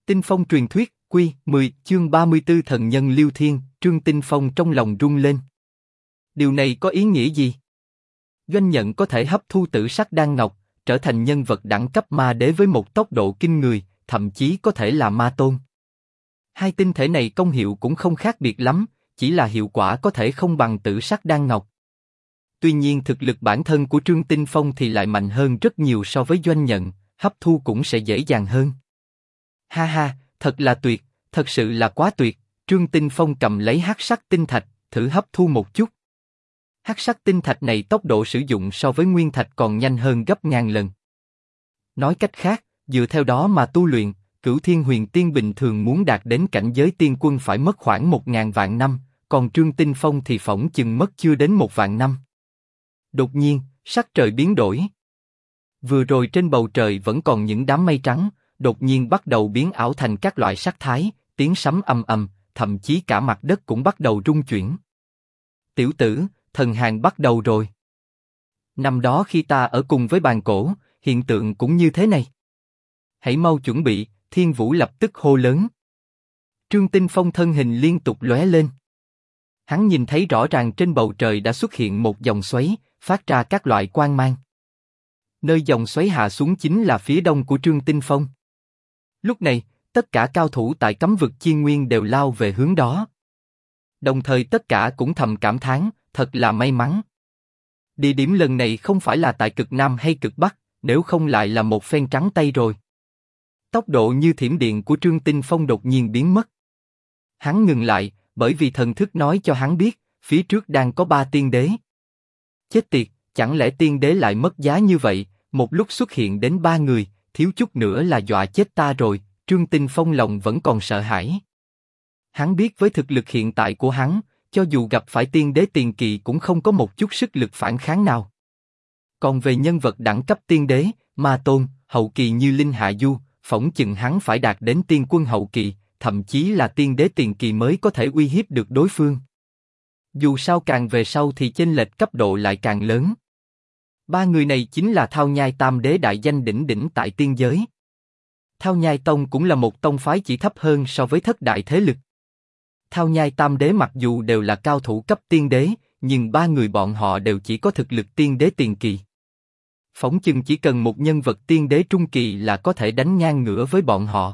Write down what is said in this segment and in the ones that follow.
Tinh Phong truyền thuyết, Quy 10, chương 34 thần nhân Liêu Thiên, Trương Tinh Phong trong lòng rung lên. Điều này có ý nghĩa gì? Doanh Nhận có thể hấp thu tử sắc đan ngọc, trở thành nhân vật đẳng cấp ma đế với một tốc độ kinh người, thậm chí có thể là ma tôn. Hai tinh thể này công hiệu cũng không khác biệt lắm, chỉ là hiệu quả có thể không bằng tử sắc đan ngọc. Tuy nhiên thực lực bản thân của Trương Tinh Phong thì lại mạnh hơn rất nhiều so với Doanh Nhận, hấp thu cũng sẽ dễ dàng hơn. Ha ha, thật là tuyệt, thật sự là quá tuyệt. Trương Tinh Phong cầm lấy hắc sắc tinh thạch, thử hấp thu một chút. Hắc sắc tinh thạch này tốc độ sử dụng so với nguyên thạch còn nhanh hơn gấp ngàn lần. Nói cách khác, dựa theo đó mà tu luyện, Cửu Thiên Huyền Tiên bình thường muốn đạt đến cảnh giới tiên quân phải mất khoảng 1000 vạn năm, còn Trương Tinh Phong thì phỏng chừng mất chưa đến 1 vạn năm. Đột nhiên, sắc trời biến đổi. Vừa rồi trên bầu trời vẫn còn những đám mây trắng, đột nhiên bắt đầu biến ảo thành các loại sắc thái, tiếng sấm ầm ầm, thậm chí cả mặt đất cũng bắt đầu rung chuyển. Tiểu tử, thần hàn bắt đầu rồi. Năm đó khi ta ở cùng với bàn cổ, hiện tượng cũng như thế này. Hãy mau chuẩn bị, Thiên Vũ lập tức hô lớn. Trương Tinh Phong thân hình liên tục lóe lên. Hắn nhìn thấy rõ ràng trên bầu trời đã xuất hiện một dòng xoáy, phát ra các loại quang mang. Nơi dòng xoáy hạ xuống chính là phía đông của Trương Tinh Phong. Lúc này, tất cả cao thủ tại cấm vực Chiên Nguyên đều lao về hướng đó. Đồng thời tất cả cũng thầm cảm thán, thật là may mắn. Địa điểm lần này không phải là tại cực Nam hay cực Bắc, nếu không lại là một phen trắng tay rồi. Tốc độ như thiểm điện của Trương Tinh Phong đột nhiên biến mất. Hắn ngừng lại, bởi vì thần thức nói cho hắn biết, phía trước đang có 3 tiên đế. Chết tiệt, chẳng lẽ tiên đế lại mất giá như vậy, một lúc xuất hiện đến 3 người, thiếu chút nữa là dọa chết ta rồi. Trương Tinh Phong lòng vẫn còn sợ hãi. Hắn biết với thực lực hiện tại của hắn, cho dù gặp phải tiên đế tiền kỳ cũng không có một chút sức lực phản kháng nào. Còn về nhân vật đẳng cấp tiên đế, ma tôn, hậu kỳ như Linh Hạ Du, phỏng chừng hắn phải đạt đến tiên quân hậu kỳ, thậm chí là tiên đế tiền kỳ mới có thể uy hiếp được đối phương. Dù sao càng về sau thì chênh lệch cấp độ lại càng lớn. 3 người này chính là Thao Nhai Tam Đế đại danh đỉnh đỉnh tại tiên giới. Thao Nhai Tông cũng là một tông phái chỉ thấp hơn so với thất đại thế lực. Thao Nhai Tam Đế mặc dù đều là cao thủ cấp tiên đế, nhưng 3 người bọn họ đều chỉ có thực lực tiên đế tiền kỳ. Phỏng chừng chỉ cần một nhân vật tiên đế trung kỳ là có thể đánh ngang ngửa với bọn họ.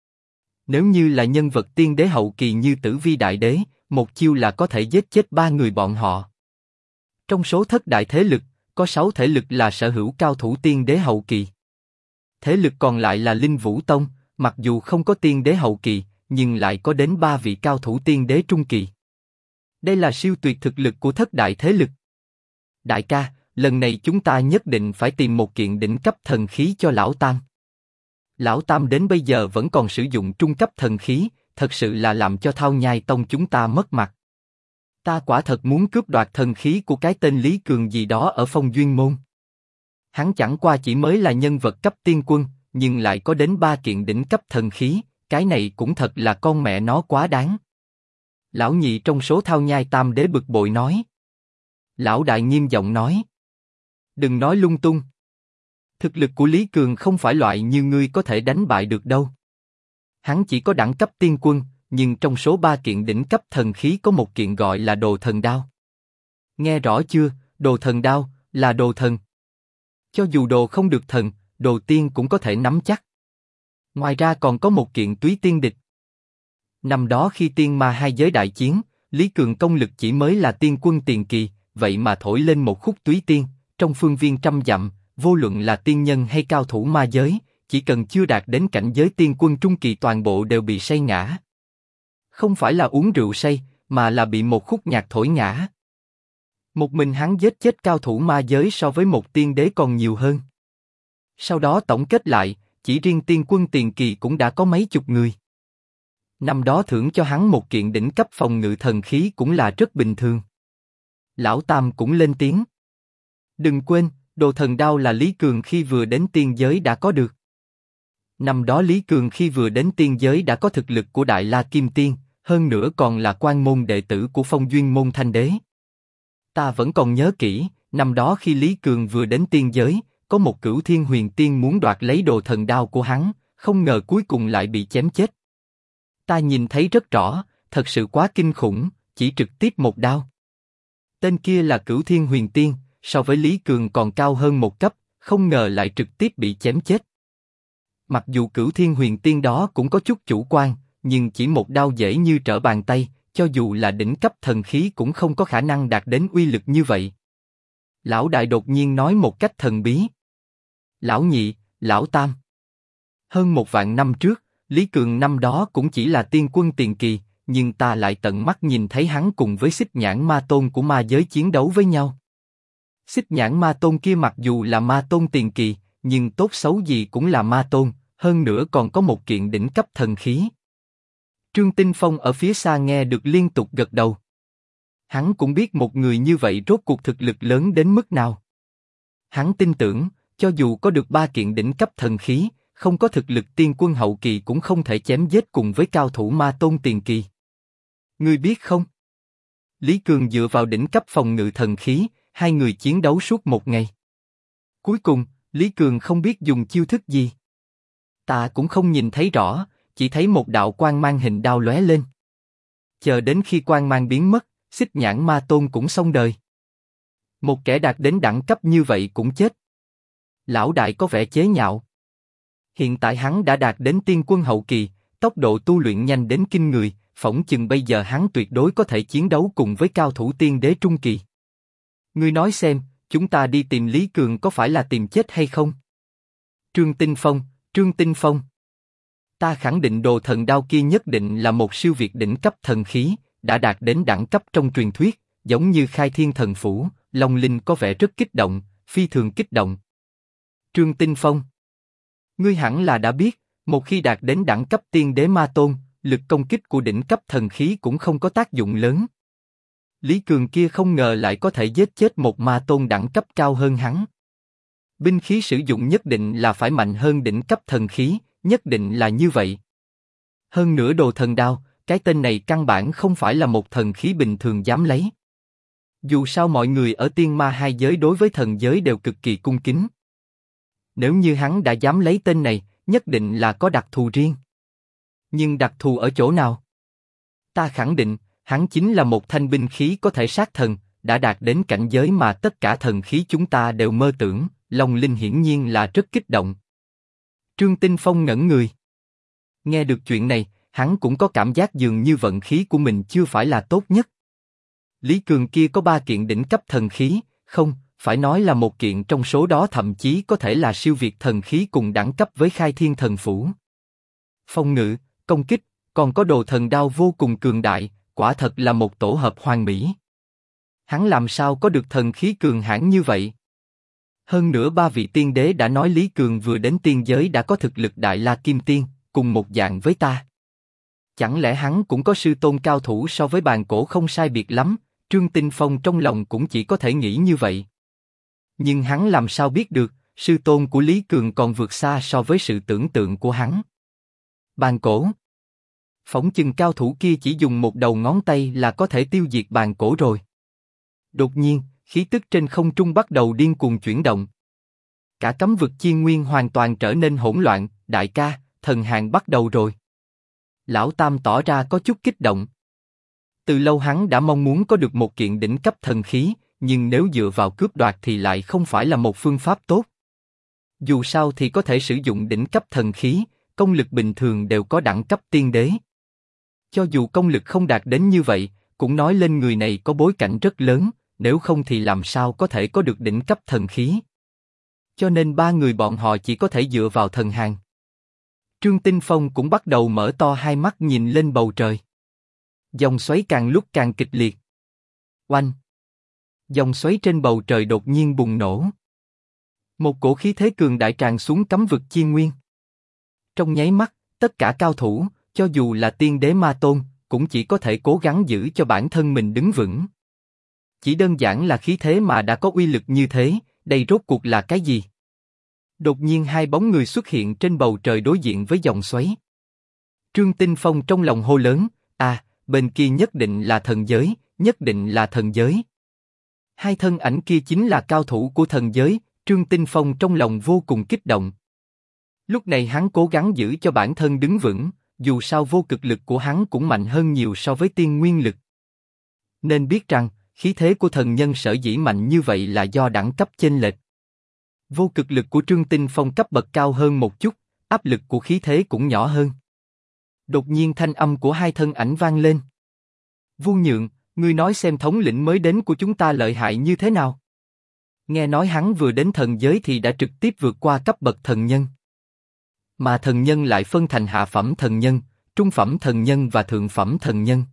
Nếu như là nhân vật tiên đế hậu kỳ như Tử Vi Đại Đế, một chiêu là có thể giết chết 3 người bọn họ. Trong số thất đại thế lực, có 6 thế lực là sở hữu cao thủ tiên đế hậu kỳ. Thế lực còn lại là Linh Vũ Tông, mặc dù không có tiên đế hậu kỳ, nhưng lại có đến 3 vị cao thủ tiên đế trung kỳ. Đây là siêu tuyệt thực lực của thất đại thế lực. Đại ca, lần này chúng ta nhất định phải tìm một kiện đỉnh cấp thần khí cho Lão Tam. Lão Tam đến bây giờ vẫn còn sử dụng trung cấp thần khí, thật sự là làm cho Thao Nhai Tông chúng ta mất mặt. Ta quả thật muốn cướp đoạt thần khí của cái tên Lý Cường gì đó ở Phong Duyên Môn. Hắn chẳng qua chỉ mới là nhân vật cấp tiên quân, nhưng lại có đến 3 kiện đỉnh cấp thần khí, cái này cũng thật là con mẹ nó quá đáng. Lão nhị trong số Thao Nhai Tam Đế bực bội nói. Lão đại nghiêm giọng nói. Đừng nói lung tung. Thực lực của Lý Cường không phải loại như ngươi có thể đánh bại được đâu. Hắn chỉ có đẳng cấp tiên quân, nhưng trong số 3 kiện đỉnh cấp thần khí có một kiện gọi là Đồ Thần Đao. Nghe rõ chưa, Đồ Thần Đao, là đồ thần. Cho dù đồ không được thần, đồ tiên cũng có thể nắm chắc. Ngoài ra còn có một kiện Túy Tiên Địch. Năm đó khi tiên ma hai giới đại chiến, Lý Cường công lực chỉ mới là tiên quân tiền kỳ, vậy mà thổi lên một khúc Túy Tiên, trong phương viên trăm dặm, vô luận là tiên nhân hay cao thủ ma giới, chỉ cần chưa đạt đến cảnh giới tiên quân trung kỳ toàn bộ đều bị say ngã. Không phải là uống rượu say, mà là bị một khúc nhạc thổi ngã. Một mình hắn giết chết cao thủ ma giới so với một tiên đế còn nhiều hơn. Sau đó tổng kết lại, chỉ riêng tiên quân tiền kỳ cũng đã có mấy chục người. Năm đó thưởng cho hắn một kiện đỉnh cấp phòng ngự thần khí cũng là rất bình thường. Lão Tam cũng lên tiếng. Đừng quên, Đồ Thần Đao là Lý Cường khi vừa đến tiên giới đã có được. Năm đó Lý Cường khi vừa đến tiên giới đã có thực lực của Đại La Kim Tiên, hơn nữa còn là quan môn đệ tử của Phong Duyên Môn Thanh Đế. Ta vẫn còn nhớ kỹ, năm đó khi Lý Cường vừa đến tiên giới, có một Cửu Thiên Huyền Tiên muốn đoạt lấy Đồ Thần Đao của hắn, không ngờ cuối cùng lại bị chém chết. Ta nhìn thấy rất rõ, thật sự quá kinh khủng, chỉ trực tiếp một đao. Tên kia là Cửu Thiên Huyền Tiên, so với Lý Cường còn cao hơn một cấp, không ngờ lại trực tiếp bị chém chết. Mặc dù Cửu Thiên Huyền Tiên đó cũng có chút chủ quan, nhưng chỉ một đao dễ như trở bàn tay, cho dù là đỉnh cấp thần khí cũng không có khả năng đạt đến uy lực như vậy. Lão đại đột nhiên nói một cách thần bí. Lão nhị, lão tam. Hơn 1.000 năm trước, Lý Cường năm đó cũng chỉ là tiên quân tiền kỳ, nhưng ta lại tận mắt nhìn thấy hắn cùng với Xích Nhãn Ma Tôn của ma giới chiến đấu với nhau. Xích Nhãn Ma Tôn kia mặc dù là ma tôn tiền kỳ, nhưng tốt xấu gì cũng là ma tôn, hơn nữa còn có một kiện đỉnh cấp thần khí. Trương Tinh Phong ở phía xa nghe được liên tục gật đầu. Hắn cũng biết một người như vậy rốt cuộc thực lực lớn đến mức nào. Hắn tin tưởng, cho dù có được 3 kiện đỉnh cấp thần khí, không có thực lực tiên quân hậu kỳ cũng không thể chém giết cùng với cao thủ ma tôn tiền kỳ. Ngươi biết không? Lý Cường dựa vào đỉnh cấp phòng ngự thần khí, hai người chiến đấu suốt một ngày. Cuối cùng, Lý Cường không biết dùng chiêu thức gì. Ta cũng không nhìn thấy rõ, chỉ thấy một đạo quang mang hình đao lóe lên. Chờ đến khi quang mang biến mất, Xích Nhãn Ma Tôn cũng xong đời. Một kẻ đạt đến đẳng cấp như vậy cũng chết. Lão đại có vẻ chế nhạo. Hiện tại hắn đã đạt đến tiên quân hậu kỳ, tốc độ tu luyện nhanh đến kinh người, phỏng chừng bây giờ hắn tuyệt đối có thể chiến đấu cùng với cao thủ tiên đế trung kỳ. Ngươi nói xem, chúng ta đi tìm Lý Cường có phải là tìm chết hay không? Trương Tinh Phong. Ta khẳng định đồ thần đao kia nhất định là một siêu việt đỉnh cấp thần khí, đã đạt đến đẳng cấp trong truyền thuyết, giống như Khai Thiên Thần Phủ. Long Linh có vẻ rất kích động, phi thường kích động. Trương Tinh Phong, ngươi hẳn là đã biết, một khi đạt đến đẳng cấp tiên đế ma tôn, lực công kích của đỉnh cấp thần khí cũng không có tác dụng lớn. Lý Cường kia không ngờ lại có thể giết chết một ma tôn đẳng cấp cao hơn hắn. Binh khí sử dụng nhất định là phải mạnh hơn đỉnh cấp thần khí, nhất định là như vậy. Hơn nữa đồ thần đao, cái tên này căn bản không phải là một thần khí bình thường dám lấy. Dù sao mọi người ở tiên ma hai giới đối với thần giới đều cực kỳ cung kính. Nếu như hắn đã dám lấy tên này, nhất định là có đặc thù riêng. Nhưng đặc thù ở chỗ nào? Ta khẳng định, hắn chính là một thanh binh khí có thể sát thần, đã đạt đến cảnh giới mà tất cả thần khí chúng ta đều mơ tưởng. Long Linh hiển nhiên là rất kích động. Trương Tinh Phong ngẩn người. Nghe được chuyện này, hắn cũng có cảm giác dường như vận khí của mình chưa phải là tốt nhất. Lý Cường kia có 3 kiện đỉnh cấp thần khí, không, phải nói là một kiện trong số đó thậm chí có thể là siêu việt thần khí cùng đẳng cấp với Khai Thiên Thần Phủ. Phòng ngự, công kích, còn có đồ thần đao vô cùng cường đại, quả thật là một tổ hợp hoàn mỹ. Hắn làm sao có được thần khí cường hãn như vậy? Hơn nữa 3 vị tiên đế đã nói Lý Cường vừa đến tiên giới đã có thực lực Đại La Kim Tiên, cùng một dạng với ta. Chẳng lẽ hắn cũng có sư tôn cao thủ so với bàn cổ không sai biệt lắm? Trương Tinh Phong trong lòng cũng chỉ có thể nghĩ như vậy. Nhưng hắn làm sao biết được, sư tôn của Lý Cường còn vượt xa so với sự tưởng tượng của hắn. Bàn cổ. Phỏng chừng cao thủ kia chỉ dùng một đầu ngón tay là có thể tiêu diệt bàn cổ rồi. Đột nhiên, khí tức trên không trung bắt đầu điên cuồng chuyển động. Cả cấm vực chi nguyên hoàn toàn trở nên hỗn loạn, đại ca, thần hàng bắt đầu rồi. Lão Tam tỏ ra có chút kích động. Từ lâu hắn đã mong muốn có được một kiện đỉnh cấp thần khí, nhưng nếu dựa vào cướp đoạt thì lại không phải là một phương pháp tốt. Dù sao thì có thể sử dụng đỉnh cấp thần khí, công lực bình thường đều có đẳng cấp tiên đế. Cho dù công lực không đạt đến như vậy, cũng nói lên người này có bối cảnh rất lớn, nếu không thì làm sao có thể có được đỉnh cấp thần khí. Cho nên 3 người bọn họ chỉ có thể dựa vào thần hàng. Trương Tinh Phong cũng bắt đầu mở to hai mắt nhìn lên bầu trời. Dòng xoáy càng lúc càng kịch liệt. Oanh! Dòng xoáy trên bầu trời đột nhiên bùng nổ. Một cổ khí thế cường đại tràn xuống cấm vực chi nguyên. Trong nháy mắt, tất cả cao thủ, cho dù là tiên đế ma tôn, cũng chỉ có thể cố gắng giữ cho bản thân mình đứng vững. Chỉ đơn giản là khí thế mà đã có uy lực như thế, đây rốt cuộc là cái gì? Đột nhiên 2 bóng người xuất hiện trên bầu trời đối diện với dòng xoáy. Trương Tinh Phong trong lòng hô lớn, bên kia nhất định là thần giới, nhất định là thần giới. 2 thân ảnh kia chính là cao thủ của thần giới, Trương Tinh Phong trong lòng vô cùng kích động. Lúc này hắn cố gắng giữ cho bản thân đứng vững, dù sao vô cực lực của hắn cũng mạnh hơn nhiều so với tiên nguyên lực. Nên biết rằng, khí thế của thần nhân sở dĩ mạnh như vậy là do đẳng cấp chênh lệch. Vô cực lực của Trương Tinh Phong cấp bậc cao hơn một chút, áp lực của khí thế cũng nhỏ hơn. Đột nhiên thanh âm của hai thân ảnh vang lên. Vu Nhượng, ngươi nói xem thống lĩnh mới đến của chúng ta lợi hại như thế nào? Nghe nói hắn vừa đến thần giới thì đã trực tiếp vượt qua cấp bậc thần nhân. Mà thần nhân lại phân thành hạ phẩm thần nhân, trung phẩm thần nhân và thượng phẩm thần nhân.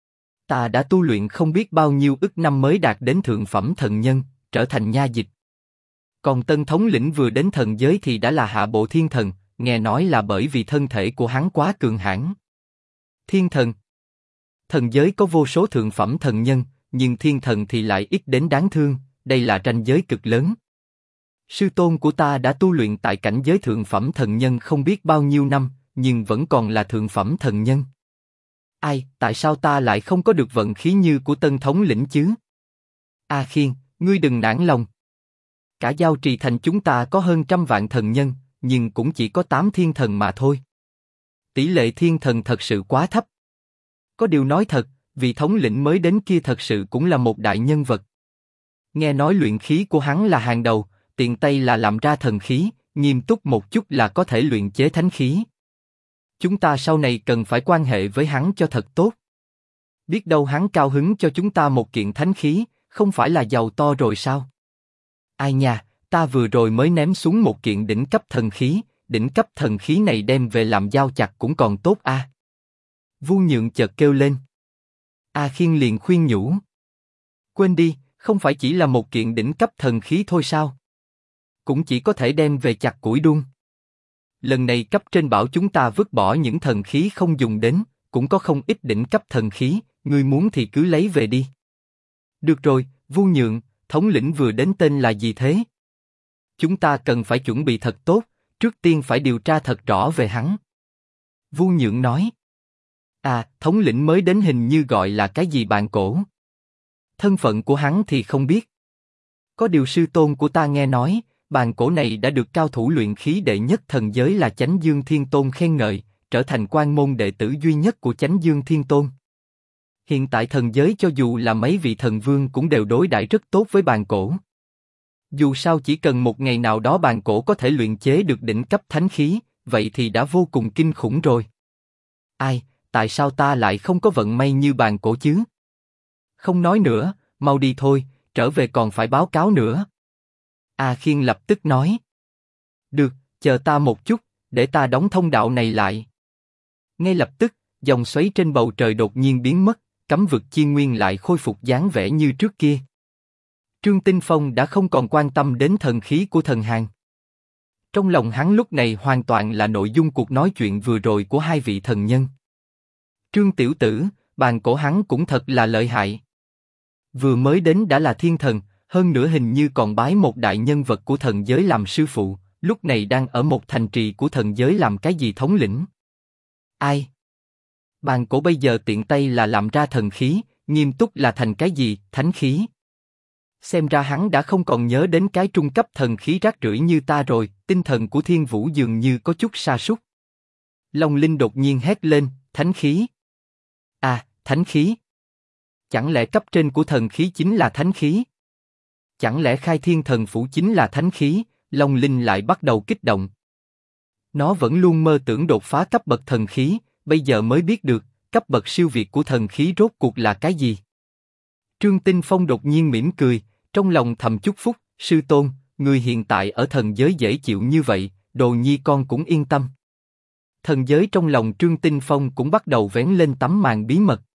Ta đã tu luyện không biết bao nhiêu ức năm mới đạt đến thượng phẩm thần nhân, trở thành nha dịch. Còn tân thống lĩnh vừa đến thần giới thì đã là hạ bộ thiên thần, nghe nói là bởi vì thân thể của hắn quá cường hãn. Thiên thần. Thần giới có vô số thượng phẩm thần nhân, nhưng thiên thần thì lại ít đến đáng thương, đây là ranh giới cực lớn. Sư tôn của ta đã tu luyện tại cảnh giới thượng phẩm thần nhân không biết bao nhiêu năm, nhưng vẫn còn là thượng phẩm thần nhân. Ai, tại sao ta lại không có được vận khí như của tân thống lĩnh chứ? A Khiên, ngươi đừng nản lòng. Cả Giao Trì thành chúng ta có hơn 100 vạn thần nhân, nhưng cũng chỉ có 8 thiên thần mà thôi. Tỷ lệ thiên thần thật sự quá thấp. Có điều nói thật, vị thống lĩnh mới đến kia thật sự cũng là một đại nhân vật. Nghe nói luyện khí của hắn là hàng đầu, tiện tay là làm ra thần khí, nghiêm túc một chút là có thể luyện chế thánh khí. Chúng ta sau này cần phải quan hệ với hắn cho thật tốt. Biết đâu hắn cao hứng cho chúng ta một kiện thánh khí, không phải là giàu to rồi sao? Ai nha, ta vừa rồi mới ném xuống một kiện đỉnh cấp thần khí này đem về làm dao chặt cũng còn tốt a. Vu Nhượng chợt kêu lên. A Khiên liền khuyên nhủ. Quên đi, không phải chỉ là một kiện đỉnh cấp thần khí thôi sao? Cũng chỉ có thể đem về chặt củi đun. Lần này cấp trên bảo chúng ta vứt bỏ những thần khí không dùng đến, cũng có không ít đỉnh cấp thần khí, ngươi muốn thì cứ lấy về đi. Được rồi, Vu Nhượng, thống lĩnh vừa đến tên là gì thế? Chúng ta cần phải chuẩn bị thật tốt, trước tiên phải điều tra thật rõ về hắn. Vu Nhượng nói. À, thống lĩnh mới đến hình như gọi là cái gì Bàn Cổ. Thân phận của hắn thì không biết. Có điều sư tôn của ta nghe nói, Bàn Cổ này đã được cao thủ luyện khí đệ nhất thần giới là Chánh Dương Thiên Tôn khen ngợi, trở thành quan môn đệ tử duy nhất của Chánh Dương Thiên Tôn. Hiện tại thần giới cho dù là mấy vị thần vương cũng đều đối đãi rất tốt với Bàn Cổ. Dù sao chỉ cần một ngày nào đó Bàn Cổ có thể luyện chế được đỉnh cấp thánh khí, vậy thì đã vô cùng kinh khủng rồi. Ai, tại sao ta lại không có vận may như Bàn Cổ chứ? Không nói nữa, mau đi thôi, trở về còn phải báo cáo nữa. A Khiên lập tức nói. Được, chờ ta một chút, để ta đóng thông đạo này lại. Ngay lập tức, dòng xoáy trên bầu trời đột nhiên biến mất, cấm vực chi nguyên lại khôi phục dáng vẻ như trước kia. Trương Tinh Phong đã không còn quan tâm đến thần khí của thần Hàn. Trong lòng hắn lúc này hoàn toàn là nội dung cuộc nói chuyện vừa rồi của hai vị thần nhân. Trương tiểu tử, Bàn Cổ hắn cũng thật là lợi hại. Vừa mới đến đã là thiên thần, hơn nữa hình như còn bái một đại nhân vật của thần giới làm sư phụ, lúc này đang ở một thành trì của thần giới làm cái gì thống lĩnh. Ai? Bàn Cổ bây giờ tiện tay là làm ra thần khí, nghiêm túc là thành cái gì, thánh khí. Xem ra hắn đã không còn nhớ đến cái trung cấp thần khí rác rưởi như ta rồi, tinh thần của Thiên Vũ dường như có chút sa sút. Long Linh đột nhiên hét lên, thánh khí. À, thánh khí. Chẳng lẽ cấp trên của thần khí chính là thánh khí? Chẳng lẽ Khai Thiên Thần Phủ chính là thánh khí? Long Linh lại bắt đầu kích động. Nó vẫn luôn mơ tưởng đột phá cấp bậc thần khí, bây giờ mới biết được, cấp bậc siêu việt của thần khí rốt cuộc là cái gì. Trương Tinh Phong đột nhiên mỉm cười, trong lòng thầm chúc phúc, sư tôn, người hiện tại ở thần giới dễ chịu như vậy, đồ nhi con cũng yên tâm. Thần giới trong lòng Trương Tinh Phong cũng bắt đầu vén lên tấm màn bí mật.